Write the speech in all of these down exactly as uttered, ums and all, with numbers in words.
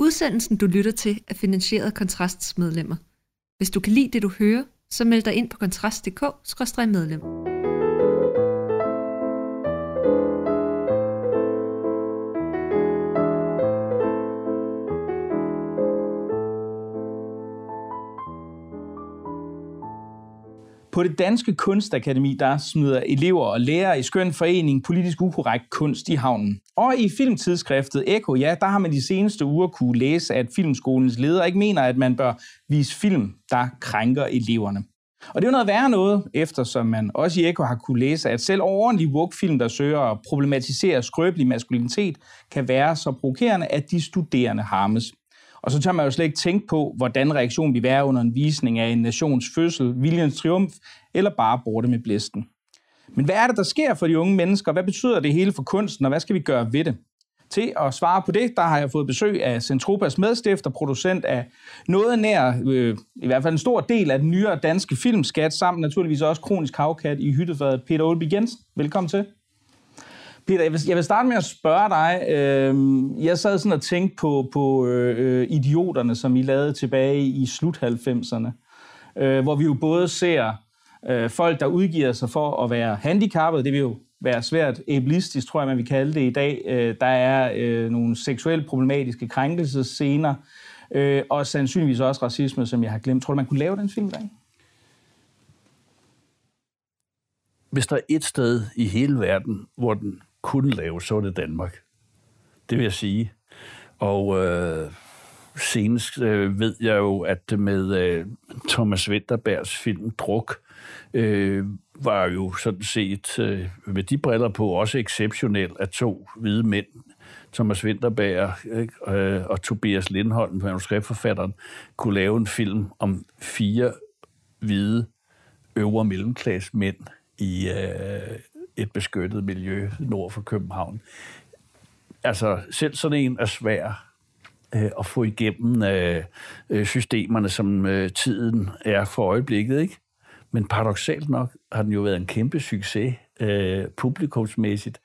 Udsendelsen, du lytter til, er finansieret af Kontrasts medlemmer. Hvis du kan lide det, du hører, så meld dig ind på kontrast punktum d k skråstreg medlem. På det Danske Kunstakademi, der smider elever og lærere i skøn forening politisk ukorrekt kunst i havnen. Og i filmtidsskriftet Ekko, ja, der har man de seneste uger kunne læse, at filmskolens leder ikke mener, at man bør vise film, der krænker eleverne. Og det er jo noget værre noget, eftersom man også i Ekko har kunne læse, at selv ordentlige woke-film, der søger at problematisere skrøbelig maskulinitet, kan være så provokerende, at de studerende harmes. Og så tør man jo slet ikke tænke på, hvordan reaktionen vil være under en visning af en nations fødsel, viljens triumf, eller bare borte med blæsten. Men hvad er det, der sker for de unge mennesker? Hvad betyder det hele for kunsten, og hvad skal vi gøre ved det? Til at svare på det, der har jeg fået besøg af Zentropas medstifter, producent af noget nær, øh, i hvert fald en stor del af den nyere danske filmskat, samt naturligvis også kronisk havkat i hyttefadet, Peter Aalby Jensen. Velkommen til. Peter, jeg vil, jeg vil starte med at spørge dig. Øh, jeg sad sådan og tænkte på, på øh, Idioterne, som I lavede tilbage i slut halvfemserne, øh, hvor vi jo både ser øh, folk, der udgiver sig for at være handicappede. Det vil jo være svært ableistisk, tror jeg, man vil kalde det i dag. Øh, der er øh, nogle seksuelt problematiske krænkelsesscener, øh, og sandsynligvis også racisme, som jeg har glemt. Tror du, man kunne lave den film i dag? Hvis der er et sted i hele verden, hvor den kunne lave, så er det Danmark. Det vil jeg sige. Og øh, senest øh, ved jeg jo, at med øh, Thomas Vinterbergs film Druk, øh, var jo sådan set øh, med de briller på også exceptionelt, at to hvide mænd, Thomas Vinterberg øh, og Tobias Lindholm, manuskriptforfatteren, kunne lave en film om fire hvide øvre mellemklasse mænd i øh, et beskyttet miljø nord for København. Altså, selv sådan en er svær øh, at få igennem øh, systemerne, som øh, tiden er for øjeblikket, ikke? Men paradoksalt nok har den jo været en kæmpe succes øh, publikumsmæssigt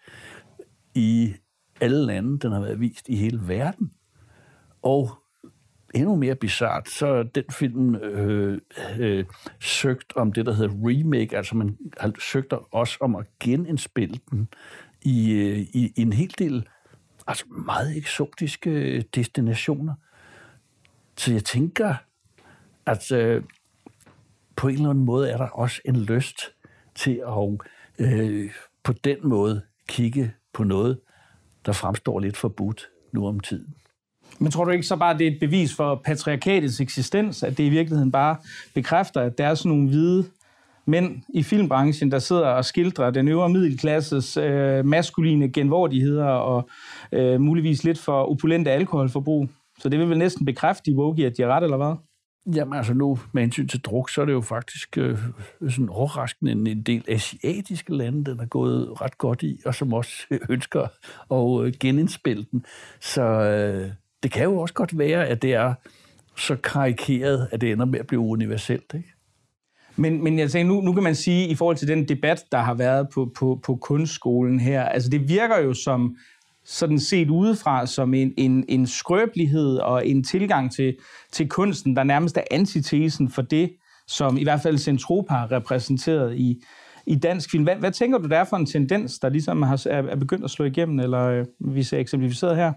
i alle lande. Den har været vist i hele verden. Og endnu mere bizart, så den film øh, øh, søgt om det, der hedder remake, altså man har søgt også om at genindspille den i, øh, i, i en hel del altså meget eksotiske destinationer. Så jeg tænker, at øh, på en eller anden måde er der også en lyst til at øh, på den måde kigge på noget, der fremstår lidt forbudt nu om tiden. Men tror du ikke så bare, at det er et bevis for patriarkatets eksistens, at det i virkeligheden bare bekræfter, at der er sådan nogle hvide mænd i filmbranchen, der sidder og skildrer den øvre middelklasses øh, maskuline genvordigheder og øh, muligvis lidt for opulente alkoholforbrug? Så det vil vel næsten bekræfte de woke, at de er ret, eller hvad? Jamen altså nu, med hensyn til druk, så er det jo faktisk øh, sådan overraskende en del asiatiske lande, den er gået ret godt i, og som også ønsker at øh, genindspille den. Så øh, det kan jo også godt være, at det er så karikeret, at det ender med at blive universelt, ikke? Men, men jeg tænker, nu, nu kan man sige, i forhold til den debat, der har været på, på, på kunstskolen her, altså det virker jo som, sådan set udefra, som en, en, en skrøbelighed og en tilgang til, til kunsten, der nærmest er antitesen for det, som i hvert fald Zentropa har repræsenteret i, i dansk film. Hvad, hvad tænker du, der er for en tendens, der ligesom har, er, er begyndt at slå igennem, eller øh, vi ser eksemplificeret her?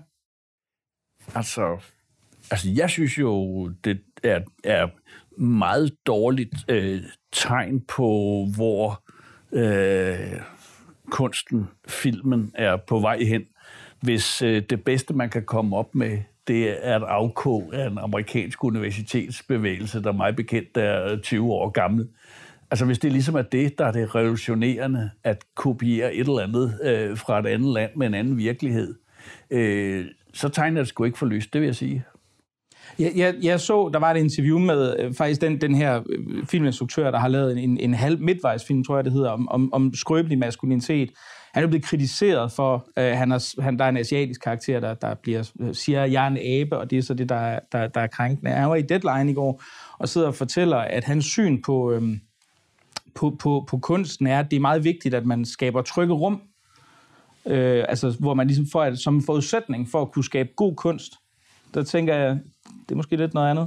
Altså, altså jeg synes jo, det er, er meget dårligt øh, tegn på, hvor øh, kunsten, filmen er på vej hen, hvis øh, det bedste, man kan komme op med, det er et afkog af en amerikansk universitetsbevægelse, der mig bekendt er tyve år gammel. Altså hvis det ligesom er det, der er det revolutionerende, at kopiere et eller andet øh, fra et andet land med en anden virkelighed, øh, så tegner det sgu ikke for lyst, det vil jeg sige. Jeg, jeg, jeg så, der var et interview med øh, faktisk den, den her øh, filminstruktør, der har lavet en, en halv midtvejsfilm, tror jeg det hedder, om, om, om skrøbelig maskulinitet. Han er blevet kritiseret for, øh, han er, han, der er en asiatisk karakter, der, der bliver, siger, jeg er en abe, og det er så det, der, der, der er krænkende. Han var i Deadline i går og sidder og fortæller, at hans syn på, øh, på, på, på kunsten er, at det er meget vigtigt, at man skaber trygge rum, øh, altså hvor man ligesom får som forudsætning for at kunne skabe god kunst, der tænker jeg, det er måske lidt noget andet.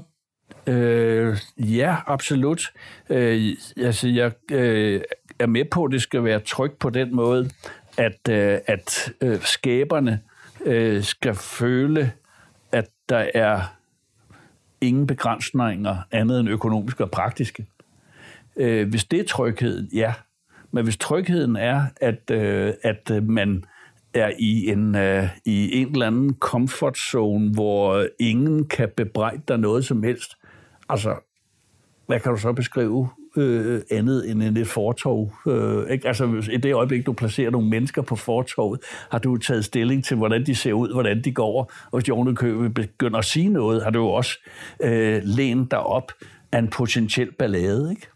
Øh, ja, absolut. Øh, altså, jeg øh, er med på, at det skal være trygt på den måde, at, øh, at øh, skaberne øh, skal føle, at der er ingen begrænsninger andet end økonomiske og praktiske. Øh, hvis det er trygheden, ja. Men hvis trygheden er, at, øh, at man er i en, øh, i en eller anden comfort zone, hvor ingen kan bebrejde dig noget som helst, altså, hvad kan du så beskrive øh, andet end et fortov? Øh, ikke? Altså, i det øjeblik, du placerer nogle mennesker på fortovet, har du taget stilling til, hvordan de ser ud, hvordan de går, og hvis de ovenikøbet begynder at sige noget, har du jo også øh, lænet dig op af en potentiel ballade, ikke?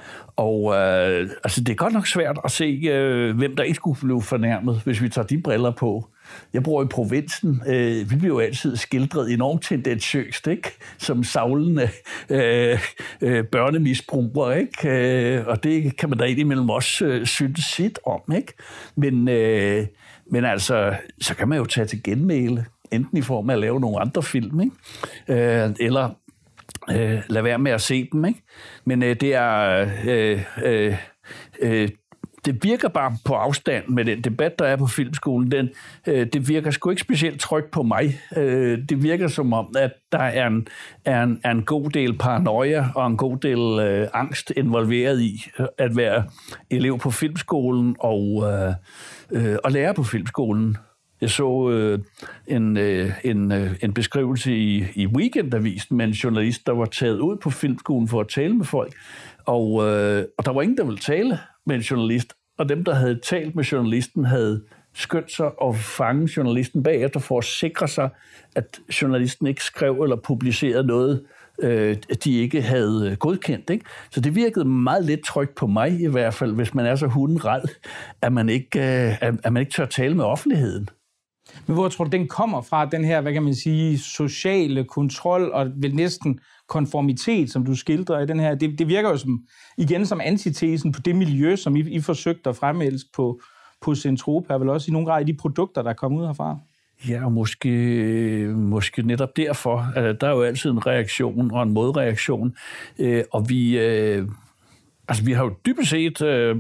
Og øh, altså, det er godt nok svært at se, øh, hvem der ikke skulle blive fornærmet, hvis vi tager de briller på. Jeg bor i provinsen. Øh, vi bliver jo altid skildret enormt tendensiøst, ikke? Som savlende øh, øh, børnemisbrugere, ikke? Øh, og det kan man da indimellem også øh, synes sit om, ikke? Men, øh, men altså, så kan man jo tage til genmæle, enten i form af at lave nogle andre film, ikke? Øh, eller Øh, lad være med at se dem, ikke? Men øh, det er øh, øh, øh, det virker bare på afstand med den debat, der er på filmskolen. Den, øh, det virker sgu ikke specielt trygt på mig. Øh, det virker som om, at der er en, er en, er en god del paranoia og en god del øh, angst involveret i at være elev på filmskolen og, øh, øh, og lærer på filmskolen. Jeg så øh, en, øh, en, øh, en beskrivelse i, i Weekendavisen med en journalist, der var taget ud på filmskolen for at tale med folk, og, øh, og der var ingen, der ville tale med en journalist, og dem, der havde talt med journalisten, havde skyndt sig at fange journalisten bagefter for at sikre sig, at journalisten ikke skrev eller publicerede noget, øh, de ikke havde godkendt. Ikke? Så det virkede meget lidt trygt på mig i hvert fald, hvis man er så hundenræd, at man ikke, øh, at man ikke tør tale med offentligheden. Men hvor tror du, den kommer fra, den her, hvad kan man sige, sociale kontrol og vel næsten konformitet, som du skildrer i den her? Det, det virker jo som, igen som antitesen på det miljø, som I, I forsøgte at fremelske på, på Zentropa, vel også i nogle grad i de produkter, der kommer ud herfra? Ja, og måske, måske netop derfor. Der er jo altid en reaktion og en modreaktion. Og vi, altså, vi har jo dybest set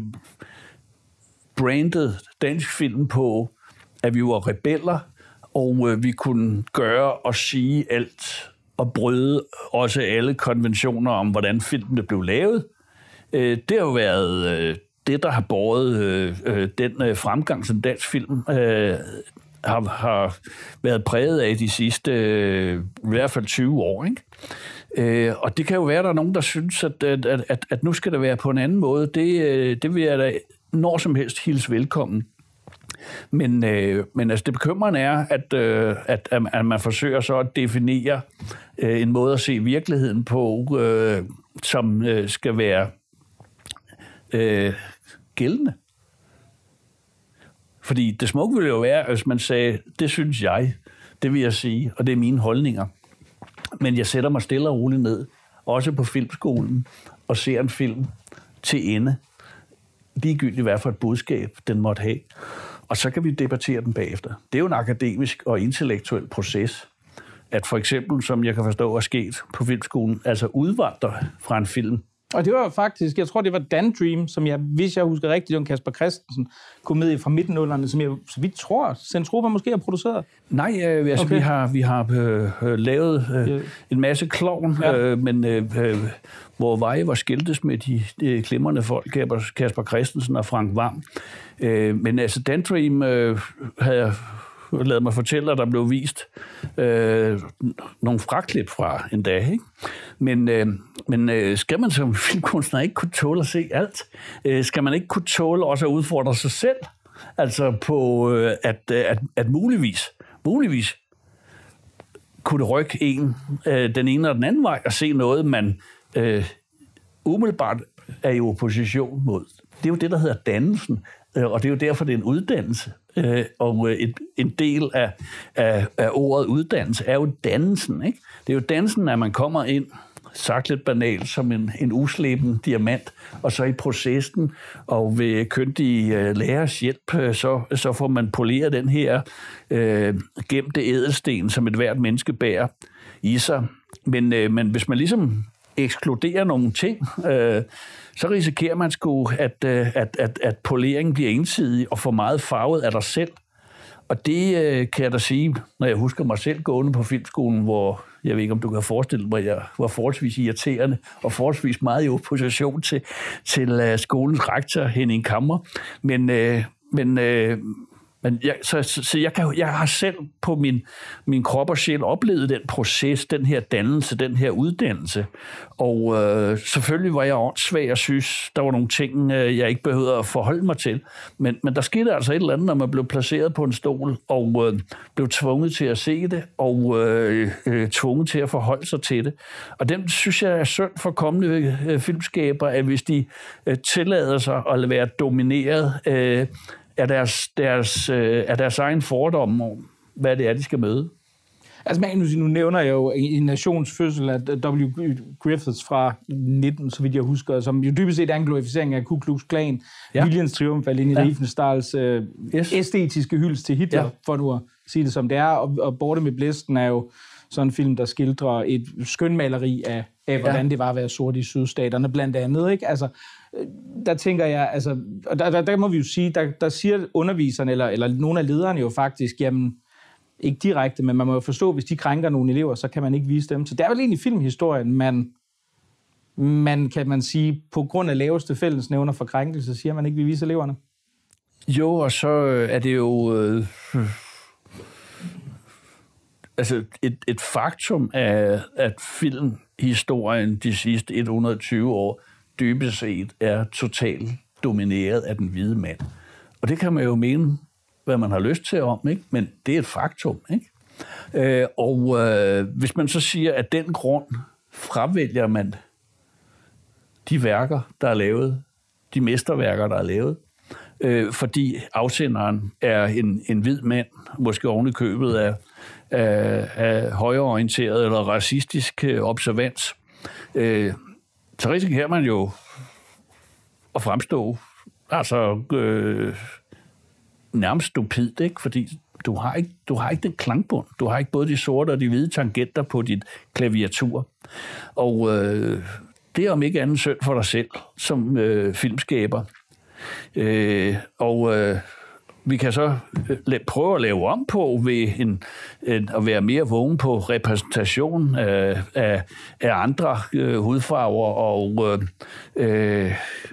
brandet dansk film på, at vi var rebeller, og øh, vi kunne gøre og sige alt, og bryde også alle konventioner om, hvordan filmene blev lavet. Øh, det har jo været øh, det, der har båret øh, den øh, fremgang, som dansk film øh, har, har været præget af de sidste øh, i hvert fald tyve år. Ikke? Øh, og det kan jo være, at der er nogen, der synes, at, at, at, at nu skal det være på en anden måde. Det, øh, det vil jeg da når som helst hilse velkommen. Men, øh, men altså det bekymrende er, at, øh, at, at man forsøger så at definere øh, en måde at se virkeligheden på, øh, som øh, skal være øh, gældende. Fordi det smukke ville jo være, hvis man sagde, det synes jeg, det vil jeg sige, og det er mine holdninger. Men jeg sætter mig stille og roligt ned, også på filmskolen, og ser en film til ende. Ligegyldigt hvad for et budskab den måtte have. Og så kan vi debattere den bagefter. Det er jo en akademisk og intellektuel proces, at for eksempel, som jeg kan forstå er sket på filmskolen, altså udvandre fra en film. Og det var faktisk, jeg tror, det var Dan Dream, som jeg, hvis jeg husker rigtigt, Jon Kasper Christensen, komedie fra midten-nullerne, som jeg, så vidt tror, Zentropa måske har produceret. Nej, øh, altså okay. vi har, vi har øh, lavet øh, yeah. en masse klovn, ja. øh, men øh, øh, hvor veje var skiltes med de, de glimrende folk, Kasper Christensen og Frank Vam. Øh, men altså Dan Dream øh, havde ladet mig fortælle, at der blev vist øh, nogle fraklip fra en dag. Ikke? Men, øh, men øh, skal man som filmkunstner ikke kunne tåle at se alt? Øh, skal man ikke kunne tåle også at udfordre sig selv? Altså på, øh, at, at, at muligvis, muligvis kunne det rykke en, øh, den ene og den anden vej, og se noget, man øh, umiddelbart er i opposition mod. Det er jo det, der hedder dannelsen, og det er jo derfor, det er en uddannelse. Og et, en del af, af, af ordet uddannelse er jo dannelsen. Ikke? Det er jo dannelsen, at man kommer ind sagt lidt banalt, som en, en usleben diamant, og så i processen og ved kyndige øh, lærers hjælp, øh, så, så får man poleret den her øh, gemte ædelsten, som et hvert menneske bærer i sig. Men, øh, men hvis man ligesom ekskluderer nogle ting, øh, så risikerer man sgu, at, øh, at, at, at poleringen bliver ensidig og for meget farvet af dig selv. Og det øh, kan jeg da sige, når jeg husker mig selv gående på filmskolen, hvor jeg ved ikke, om du kan forestille mig, at jeg var forholdsvis irriterende og forholdsvis meget i opposition til, til uh, skolens rektor, Henning Kammer. Men, øh, men, øh, men jeg, så, så jeg, kan, jeg har selv på min, min krop og sjæl oplevet den proces, den her dannelse, den her uddannelse. Og øh, selvfølgelig var jeg åndssvag og synes, der var nogle ting, øh, jeg ikke behøvede at forholde mig til. Men, men der skete altså et eller andet, når man blev placeret på en stol og øh, blev tvunget til at se det og øh, øh, tvunget til at forholde sig til det. Og den synes jeg er synd for kommende øh, filmskaber, at hvis de øh, tillader sig at være domineret øh, af deres, deres, øh, af deres egen fordom om, hvad det er, de skal møde. Altså, man kan sige, nu nævner jeg jo en nationsfødsel af W. Griffiths fra nitten, så vidt jeg husker, som jo dybest set er en glorificering af Ku Klux Klan, ja. Viljens triumf, Leni ja. Riefenstahls øh, yes. æstetiske hyldest til Hitler, ja. For nu at sige det som det er, og, og Borte med blæsten er jo sådan en film, der skildrer et skønmaleri af, af hvordan ja. Det var at være sort i sydstaterne, blandt andet, ikke? Altså, der tænker jeg, altså, og der, der, der må vi jo sige, der, der siger underviserne, eller, eller nogle af lederne jo faktisk, jamen, ikke direkte, men man må jo forstå, hvis de krænker nogle elever, så kan man ikke vise dem. Så det er vel egentlig filmhistorien, man, man kan man sige, på grund af laveste fællesnævner for krænkelse, siger man ikke, vi viser eleverne. Jo, og så er det jo øh, altså et, et faktum af, at filmhistorien de sidste et hundrede og tyve år dybest set er totalt domineret af den hvide mand. Og det kan man jo mene, hvad man har lyst til om, ikke? Men det er et faktum, ikke? Øh, og øh, hvis man så siger, at den grund fravælger man de værker, der er lavet, de mesterværker, der er lavet, øh, fordi afsenderen er en, en hvid mand, måske oven i købet af, af, af højreorienteret eller racistisk observans, øh, så risikerer man jo at fremstå altså øh, nærmest stupidt, ikke? Fordi du har ikke, du har ikke den klangbund. Du har ikke både de sorte og de hvide tangenter på dit klaviatur. Og øh, det er om ikke anden synd for dig selv som øh, filmskaber. Øh, og øh, vi kan så øh, prøve at lave om på ved en, en, at være mere vågen på repræsentation af, af, af andre øh, hudfarver og øh,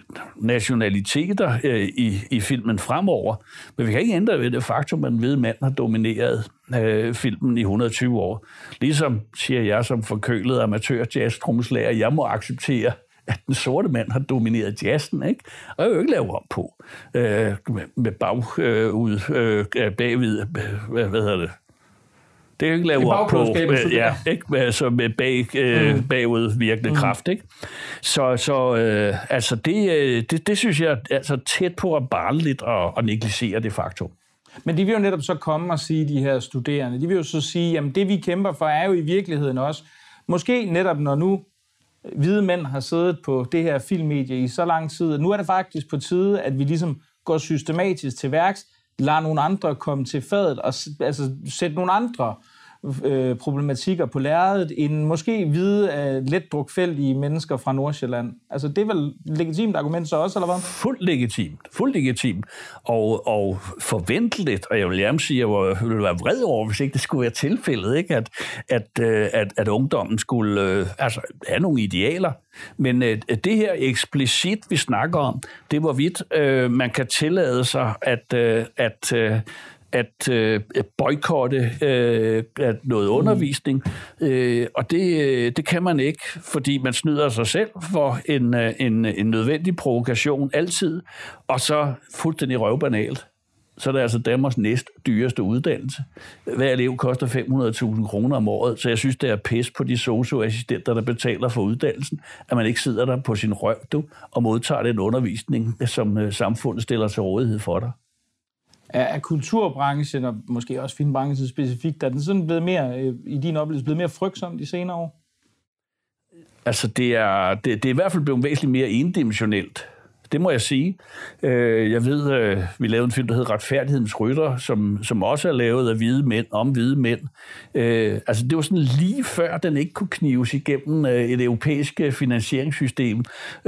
nationaliteter øh, i, i filmen fremover. Men vi kan ikke ændre ved det faktum, at en hvid mand har domineret øh, filmen i et hundrede og tyve år. Ligesom, siger jeg som forkølet amatør jazz-trommeslager, jeg må acceptere, at den sorte mand har domineret jazzen, ikke? Og jeg vil jo ikke lave om på. Øh, med bag øh, ud øh, bagvid, hvad, hvad hedder det? Det kan jeg ikke lave om på. Øh, ja, ikke? Altså med bag, øh, mm. bagudvirkende mm. kraft, ikke? Så, så øh, altså det, det, det synes jeg er altså tæt på at barnligt og, og negligere det faktum. Men de vil jo netop så komme og sige, de her studerende, de vil jo så sige, jamen det vi kæmper for er jo i virkeligheden også, måske netop når nu hvide mænd har siddet på det her filmmedie i så lang tid. Nu er det faktisk på tide, at vi ligesom går systematisk til værks, lader nogle andre komme til fadet og altså, sætte nogle andre øh, problematikker på lærredet end måske hvide, øh, letdrukfældige mennesker fra Nordsjælland. Altså det er vel et legitimt argument så også, eller hvad? Fuldt legitimt. Fuldt legitimt. Og, og forventeligt, og jeg vil gerne sige, at jeg ville være vred over, hvis ikke det skulle være tilfældet, ikke? At, at, at, at ungdommen skulle øh, altså, have nogle idealer. Men øh, det her eksplicit, vi snakker om, det er hvorvidt øh, man kan tillade sig at, øh, at øh, at øh, boykotte øh, noget undervisning, øh, og det, øh, det kan man ikke, fordi man snyder sig selv for en, øh, en, en nødvendig provokation altid, og så fuldstændig røvbanalt. Så er det altså Danmarks næst dyreste uddannelse. Hver elev koster fem hundrede tusind kroner om året, så jeg synes, det er pis på de socioassistenter, der betaler for uddannelsen, at man ikke sidder der på sin røv, du, og modtager den undervisning, som øh, samfundet stiller til rådighed for dig. Er kulturbranchen, og måske også filmbranchen specifikt, er den sådan blevet mere, i din oplevelse, blevet mere frygtsom de senere år? Altså, det er, det, det er i hvert fald blevet væsentligt mere endimensionelt. Det må jeg sige. Jeg ved, vi lavede en film, der hedder Retfærdighedens Rytter, som, som også er lavet af hvide mænd, om hvide mænd. Altså, det var sådan lige før, den ikke kunne knives igennem et europæisk finansieringssystem,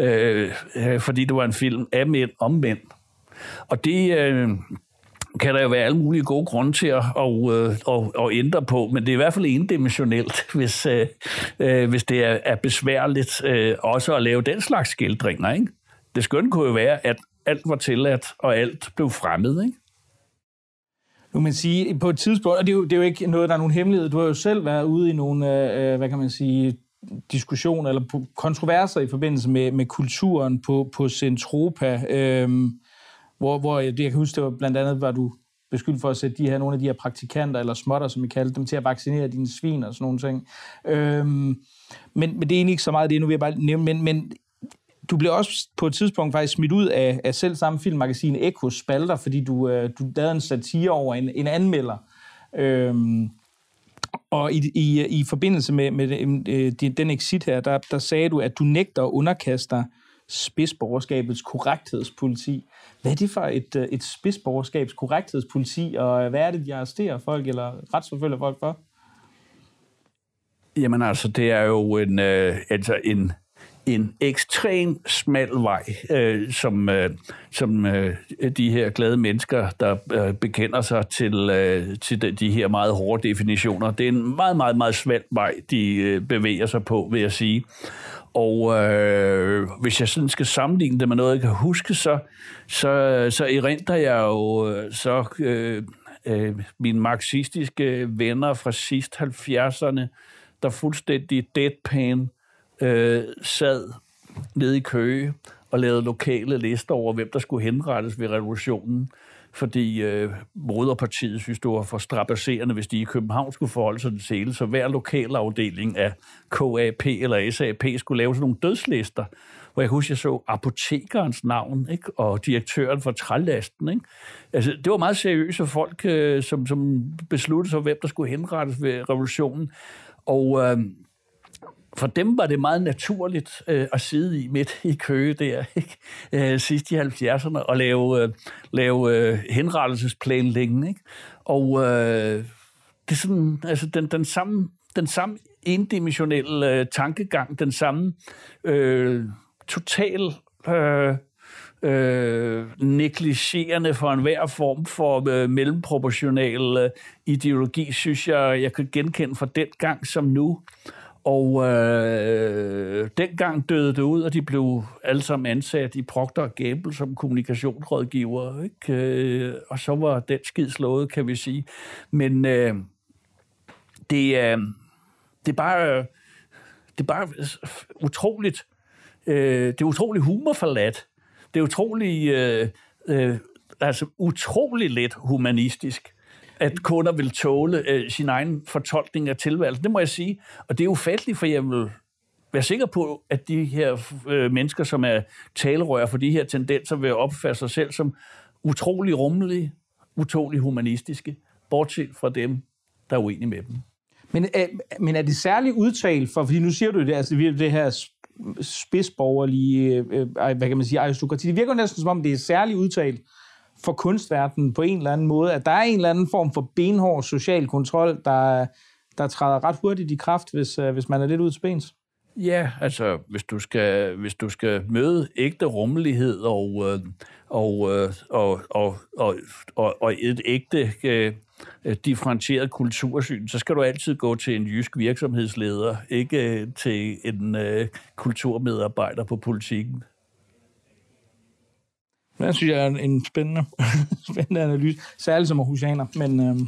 fordi det var en film af mænd om mænd. Og det kan der jo være alle mulige gode grunde til at, at, at, at ændre på, men det er i hvert fald endimensionelt, hvis, hvis det er, er besværligt også at lave den slags skildringer, ikke? Det skønne kunne jo være, at alt var tilladt, og alt blev fremmed, ikke? Nu man sige, på et tidspunkt, og det er, jo, det er jo ikke noget, der er nogen hemmelighed, du har jo selv været ude i nogle, øh, hvad kan man sige, diskussioner eller kontroverser i forbindelse med, med kulturen på, på Zentropa, øh, hvor, hvor jeg, jeg kan huske, det var blandt andet, var du beskyldt for at sætte de her, nogle af de her praktikanter, eller småtter, som vi kaldte dem, til at vaccinere dine svin og sådan nogle ting. Øh, men, men det er egentlig ikke så meget det, nu vil jeg bare nævne, men, men du blev også på et tidspunkt faktisk smidt ud af, af selv samme filmmagasin Ekos spalter, fordi du, øh, du lavede en satire over en, en anmelder. Øhm, og i, i, i forbindelse med, med øh, den exit her, der, der sagde du, at du nægter at underkaste dig spidsborgerskabets korrekthedspoliti. Hvad er det for et, et spidsborgerskabs korrekthedspoliti, og hvad er det, de arresterer folk, eller retsforfølger folk for? Jamen altså, det er jo en... Øh, altså en En ekstrem smal vej, øh, som, øh, som øh, de her glade mennesker, der øh, bekender sig til, øh, til de, de her meget hårde definitioner. Det er en meget, meget, meget smal vej, de øh, bevæger sig på, vil jeg sige. Og øh, hvis jeg sådan skal sammenligne det med noget, jeg kan huske, så, så, så erindrer jeg jo så øh, øh, mine marxistiske venner fra sidst halvfjerdserne, der fuldstændig deadpan Øh, sad nede i Køge og lavede lokale lister over, hvem der skulle henrettes ved revolutionen, fordi øh, Moderpartiet synes, det var for strabasserende, hvis de i København skulle forholde sig til hele, så hver lokalafdeling af K A P eller S A P skulle lave sådan nogle dødslister, hvor jeg husker, jeg så apotekerens navn, ikke? Og direktøren for trælasten. Ikke? Altså, det var meget seriøse folk, øh, som, som besluttede sig, hvem der skulle henrettes ved revolutionen, og øh, for dem var det meget naturligt øh, at sidde i midt i Køge der, ikke? Øh, sidst i halvfjerdserne, og lave, øh, lave øh, henrettelsesplanlægning, ikke? Og øh, det er sådan, altså den, den samme, den samme endimensionelle øh, tankegang, den samme øh, total øh, øh, negligerende for enhver form for øh, mellemproportional øh, ideologi, synes jeg, jeg kan genkende fra den gang som nu. Og øh, dengang døde det ud, og de blev alle sammen ansat i Procter og Gamble som kommunikationsrådgiver, ikke? Øh, og så var den skid slået, kan vi sige. Men øh, det, er, det, er bare, det er bare utroligt, øh, det er utroligt humorforladt. Det er utroligt, øh, øh, altså utroligt let humanistisk, at kunder vil tåle øh, sin egen fortolkning af tilværelsen. Det må jeg sige. Og det er ufatteligt, for jeg vil være sikker på, at de her øh, mennesker, som er talerør for de her tendenser, vil opfatte sig selv som utrolig rummelige, utrolig humanistiske, bortset fra dem, der er uenige med dem. Men, øh, men er det særligt udtalt for, fordi nu siger du det, altså det her spidsborgerlige, øh, hvad kan man sige, aristokrati, det virker næsten som om, det er særligt udtalt for kunstverdenen på en eller anden måde, at der er en eller anden form for benhård social kontrol, der, der træder ret hurtigt i kraft, hvis, hvis man er lidt ude til bens. Ja, altså, hvis du skal, hvis du skal møde ægte rummelighed og, og, og, og, og, og, og et ægte øh, differentieret kultursyn, så skal du altid gå til en jysk virksomhedsleder, ikke til en øh, kulturmedarbejder på Politikken. Det synes jeg er en spændende, spændende analyse, særligt som aarhusianer, men øhm,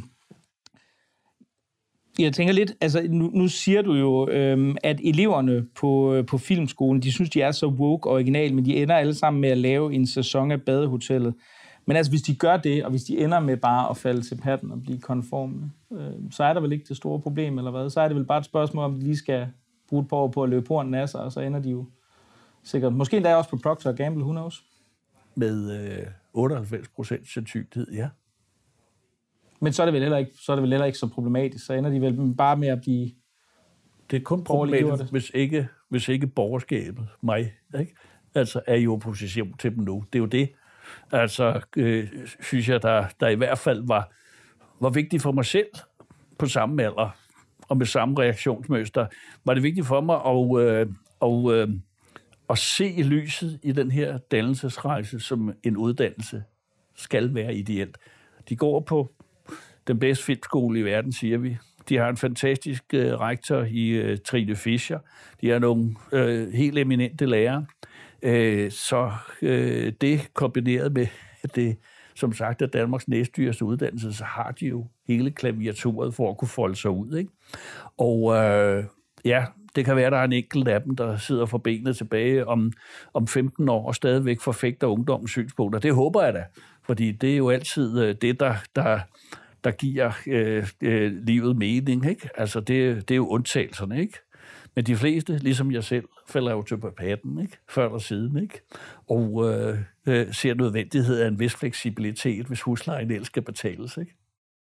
jeg tænker lidt, altså nu, nu siger du jo, øhm, at eleverne på, på filmskolen, de synes, de er så woke og original, men de ender alle sammen med at lave en sæson af Badehotellet. Men altså, hvis de gør det, og hvis de ender med bare at falde til patten og blive konforme, øh, så er der vel ikke det store problem, eller hvad? Så er det vel bare et spørgsmål, om de lige skal bruge et par år på at løbe porten af sig, og så ender de jo sikkert, måske endda også på Procter og Gamble, who knows? Med øh, otteoghalvfems procent sandsynlighed, ja. Men så er det vel heller ikke, så er det vel heller ikke så problematisk. Så ender de vel bare med at blive Det er kun problematisk, hvis ikke, hvis ikke borgerskabet, mig, ikke? Altså er i opposition til dem nu. Det er jo det, altså, øh, synes jeg, der, der i hvert fald var, var vigtigt for mig selv på samme alder og med samme reaktionsmønster. Var det vigtigt for mig at, øh, og, øh, at se lyset i den her dannelsesrejse, som en uddannelse skal være ideelt. De går på den bedste filmskole i verden, siger vi. De har en fantastisk øh, rektor i øh, Trine Fischer. De har nogle øh, helt eminente lærere. Øh, så øh, det kombineret med det, som sagt, at Danmarks næstdyreste uddannelse, så har de jo hele klaviaturet for at kunne folde sig ud, ikke? Og øh, ja, det kan være, at der er en enkelt af dem, der sidder for benet tilbage om, om femten år og stadigvæk forfægter ungdommens synspunkter. Det håber jeg da, fordi det er jo altid øh, det, der... der der giver øh, øh, livet mening, ikke? Altså, det, det er jo undtagelserne, ikke? Men de fleste, ligesom jeg selv, falder jo til på patten, ikke? Før eller siden, ikke? Og øh, øh, ser nødvendighed af en vis fleksibilitet, hvis huslejen ellers skal betales, ikke?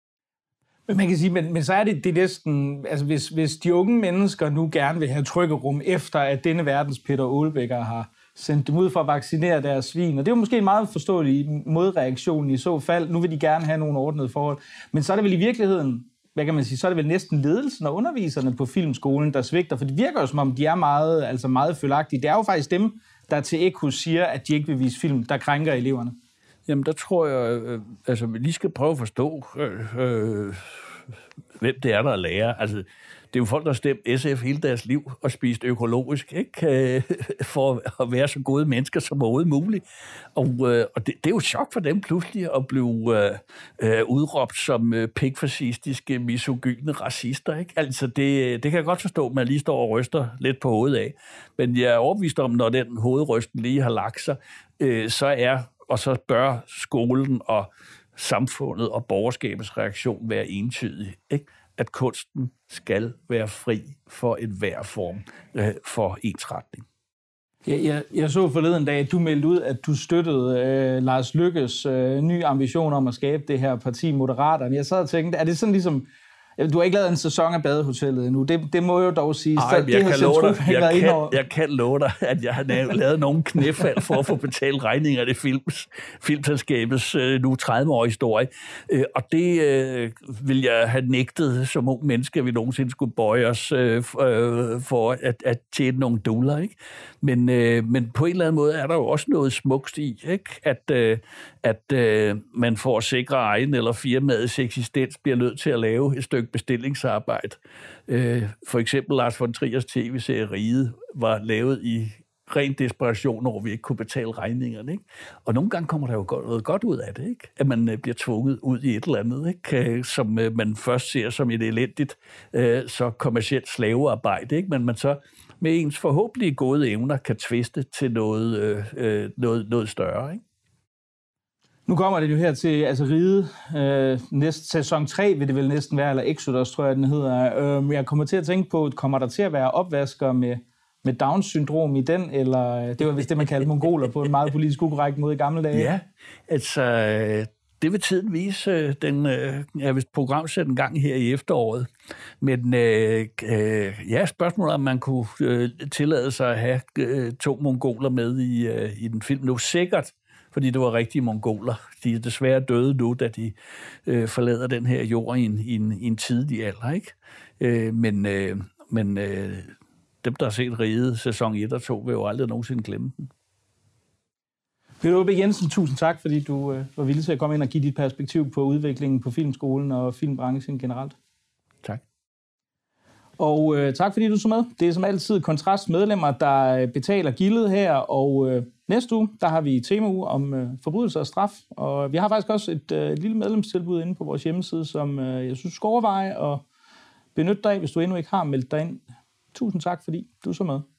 Men man kan sige, men, men så er det, det næsten, altså hvis, hvis de unge mennesker nu gerne vil have trykkerum efter, at denne verdens Peter Aalbækker har sendt dem ud for at vaccinere deres svin, og det er jo måske en meget forståelig modreaktion i så fald. Nu vil de gerne have nogle ordnede forhold. Men så er det vel i virkeligheden, hvad kan man sige, så er det vel næsten ledelsen og underviserne på filmskolen, der svigter, for det virker jo som om, de er meget, altså meget følagtige. Det er jo faktisk dem, der til Ekko siger, at de ikke vil vise film, der krænker eleverne. Jamen, der tror jeg, øh, altså, vi lige skal prøve at forstå, øh, øh, hvem det er, der er lærer. Altså, det er jo folk, der har stemt S F hele deres liv og spist økologisk, ikke? Øh, for at være så gode mennesker som overhovedet muligt. Og, øh, og det, det er jo et chok for dem pludselig at blive øh, øh, udråbt som øh, pikfascistiske, misogyne racister, ikke? Altså, det, det kan jeg godt forstå, at man lige står og ryster lidt på hovedet af. Men jeg er overbevist om, når den hovedrysten lige har lagt sig, øh, så er, og så bør skolen og samfundet og borgerskabets reaktion være entydig, ikke? At kunsten skal være fri for enhver form øh, for ensretning. Jeg, jeg, jeg så forleden dag, at du meldte ud, at du støttede øh, Lars Løkkes øh, nye ambition om at skabe det her parti Moderaterne. Jeg sad og tænkte, er det sådan ligesom... Du har ikke lavet en sæson af Badehotellet endnu. Det, det må jo dog sige. Ej, jeg, det kan love dig, jeg, kan, jeg kan love dig, at jeg har lavet nogle knæfald for at få betalt regninger af films, filmselskabets øh, nu tredive-årige historie. Øh, og det øh, vil jeg have nægtet som ung menneske, at vi nogensinde skulle bøje os øh, for at, at tjene nogle dollar, ikke? Men, øh, men på en eller anden måde er der jo også noget smukt i, ikke? At, øh, at øh, man for at sikre egen eller firmaets eksistens bliver nødt til at lave et stykke bestillingsarbejde. Øh, for eksempel Lars von Triers tv-serie Riget var lavet i ren desperation over, at vi ikke kunne betale regningerne, ikke? Og nogle gange kommer der jo noget godt ud af det, ikke? At man øh, bliver tvunget ud i et eller andet, ikke? Som øh, man først ser som et elendigt, øh, så kommercielt slavearbejde, ikke? Men man så med ens forhåbentlig gode evner kan tviste til noget, øh, noget, noget større, ikke? Nu kommer det jo her til altså Riget. Øh, næste sæson tre vil det vel næsten være, eller Exodus, tror jeg, den hedder. Øh, jeg kommer til at tænke på, kommer der til at være opvasker med, med Down-syndrom i den, eller det var vist det, man kaldte mongoler på en meget politisk ukorrekt måde i gamle dage? Ja, altså det vil tiden vise. Den er vist programsat en gang her i efteråret. Men øh, øh, ja, spørgsmålet om man kunne øh, tillade sig at have øh, to mongoler med i, øh, i den film. Nu sikkert, fordi det var rigtige mongoler. De er desværre døde nu, da de øh, forlader den her jord i en, i en, i en tidlig alder, ikke? Øh, men øh, men øh, dem, der har set Riget sæson et og to, vil jo aldrig nogensinde glemme den. Peter Aalbæk Jensen, tusind tak, fordi du øh, var villig til at komme ind og give dit perspektiv på udviklingen på filmskolen og filmbranchen generelt. Tak. Og øh, tak, fordi du så med. Det er som altid Kontrast medlemmer, der betaler gildet her, og øh, næste uge, der har vi temauge om øh, forbrydelse og straf, og vi har faktisk også et øh, lille medlemstilbud inde på vores hjemmeside, som øh, jeg synes, du skal overveje og benytte dig af, hvis du endnu ikke har meldt dig ind. Tusind tak, fordi du så med.